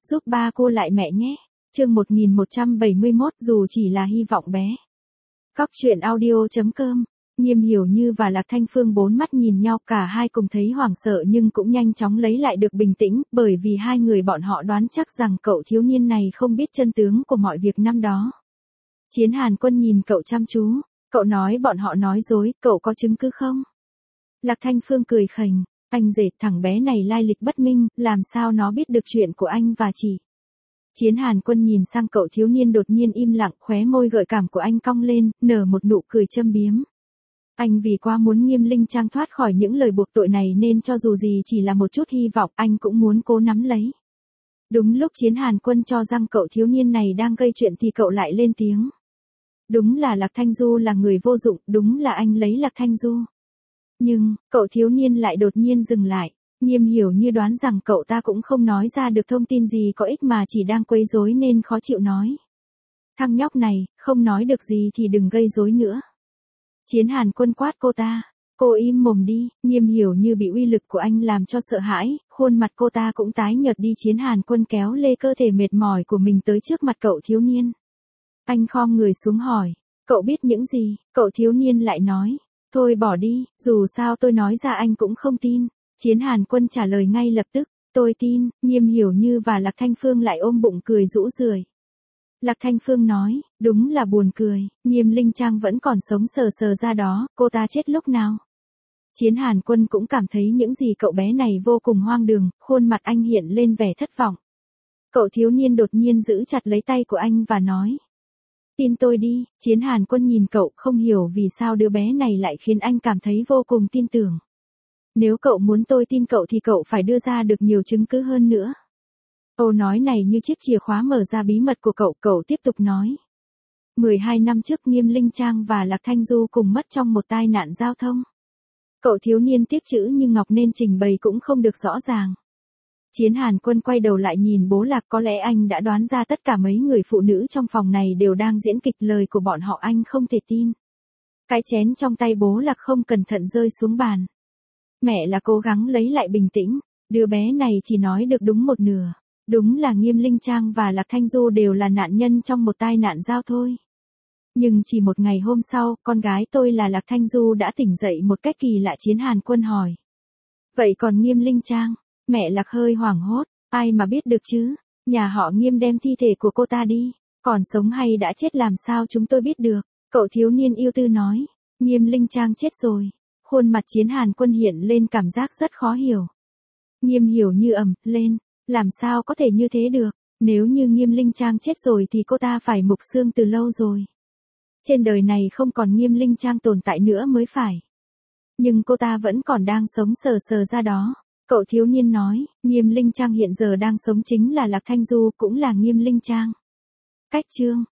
giúp ba cô lại mẹ nhé. Chương 1171 dù chỉ là hy vọng bé. Cóc truyện audio.com. Nghiêm Hiểu Như và Lạc Thanh Phương bốn mắt nhìn nhau, cả hai cùng thấy hoảng sợ nhưng cũng nhanh chóng lấy lại được bình tĩnh, bởi vì hai người bọn họ đoán chắc rằng cậu thiếu niên này không biết chân tướng của mọi việc năm đó. Chiến Hàn Quân nhìn cậu chăm chú, cậu nói bọn họ nói dối, cậu có chứng cứ không? Lạc Thanh Phương cười khành, anh rể, thằng bé này lai lịch bất minh, làm sao nó biết được chuyện của anh và chị? Chiến Hàn Quân nhìn sang cậu thiếu niên đột nhiên im lặng, khóe môi gợi cảm của anh cong lên, nở một nụ cười châm biếm. Anh vì quá muốn Nghiêm Linh Trang thoát khỏi những lời buộc tội này nên cho dù gì chỉ là một chút hy vọng anh cũng muốn cố nắm lấy. Đúng lúc Chiến Hàn Quân cho rằng cậu thiếu niên này đang gây chuyện thì cậu lại lên tiếng. Đúng là Lạc Thanh Du là người vô dụng, đúng là anh lấy Lạc Thanh Du. Nhưng, cậu thiếu niên lại đột nhiên dừng lại. Nghiêm Hiểu Như đoán rằng cậu ta cũng không nói ra được thông tin gì có ích mà chỉ đang quấy rối nên khó chịu nói. Thằng nhóc này, không nói được gì thì đừng gây rối nữa. Chiến Hàn Quân quát cô ta. Cô im mồm đi. Nghiêm Hiểu Như bị uy lực của anh làm cho sợ hãi, khuôn mặt cô ta cũng tái nhợt đi. Chiến Hàn Quân kéo lê cơ thể mệt mỏi của mình tới trước mặt cậu thiếu niên. Anh khom người xuống hỏi. Cậu biết những gì? Cậu thiếu niên lại nói. Thôi bỏ đi, dù sao tôi nói ra anh cũng không tin. Chiến Hàn Quân trả lời ngay lập tức. Tôi tin. Nghiêm Hiểu Như và Lạc Thanh Phương lại ôm bụng cười rũ rượi. Lạc Thanh Phương nói, đúng là buồn cười, Nghiêm Linh Trang vẫn còn sống sờ sờ ra đó, cô ta chết lúc nào? Chiến Hàn Quân cũng cảm thấy những gì cậu bé này vô cùng hoang đường, khuôn mặt anh hiện lên vẻ thất vọng. Cậu thiếu niên đột nhiên giữ chặt lấy tay của anh và nói. Tin tôi đi. Chiến Hàn Quân nhìn cậu, không hiểu vì sao đứa bé này lại khiến anh cảm thấy vô cùng tin tưởng. Nếu cậu muốn tôi tin cậu thì cậu phải đưa ra được nhiều chứng cứ hơn nữa. Câu nói này như chiếc chìa khóa mở ra bí mật của cậu tiếp tục nói. 12 năm trước Nghiêm Linh Trang và Lạc Thanh Du cùng mất trong một tai nạn giao thông. Cậu thiếu niên tiếc chữ như ngọc nên trình bày cũng không được rõ ràng. Chiến Hàn Quân quay đầu lại nhìn bố Lạc, có lẽ anh đã đoán ra tất cả mấy người phụ nữ trong phòng này đều đang diễn kịch, lời của bọn họ anh không thể tin. Cái chén trong tay bố Lạc không cẩn thận rơi xuống bàn. Mẹ là cố gắng lấy lại bình tĩnh, đứa bé này chỉ nói được đúng một nửa. Đúng là Nghiêm Linh Trang và Lạc Thanh Du đều là nạn nhân trong một tai nạn giao thôi. Nhưng chỉ một ngày hôm sau, con gái tôi là Lạc Thanh Du đã tỉnh dậy một cách kỳ lạ. Chiến Hàn Quân hỏi. Vậy còn Nghiêm Linh Trang? Mẹ Lạc hơi hoảng hốt. Ai mà biết được chứ? Nhà họ Nghiêm đem thi thể của cô ta đi. Còn sống hay đã chết làm sao chúng tôi biết được? Cậu thiếu niên ưu tư nói. Nghiêm Linh Trang chết rồi. Khuôn mặt Chiến Hàn Quân hiện lên cảm giác rất khó hiểu. Nghiêm Hiểu Như ầm lên. Làm sao có thể như thế được? Nếu như Nghiêm Linh Trang chết rồi thì cô ta phải mục xương từ lâu rồi. Trên đời này không còn Nghiêm Linh Trang tồn tại nữa mới phải. Nhưng cô ta vẫn còn đang sống sờ sờ ra đó. Cậu thiếu niên nói, Nghiêm Linh Trang hiện giờ đang sống chính là Lạc Thanh Du, cũng là Nghiêm Linh Trang. Cách chương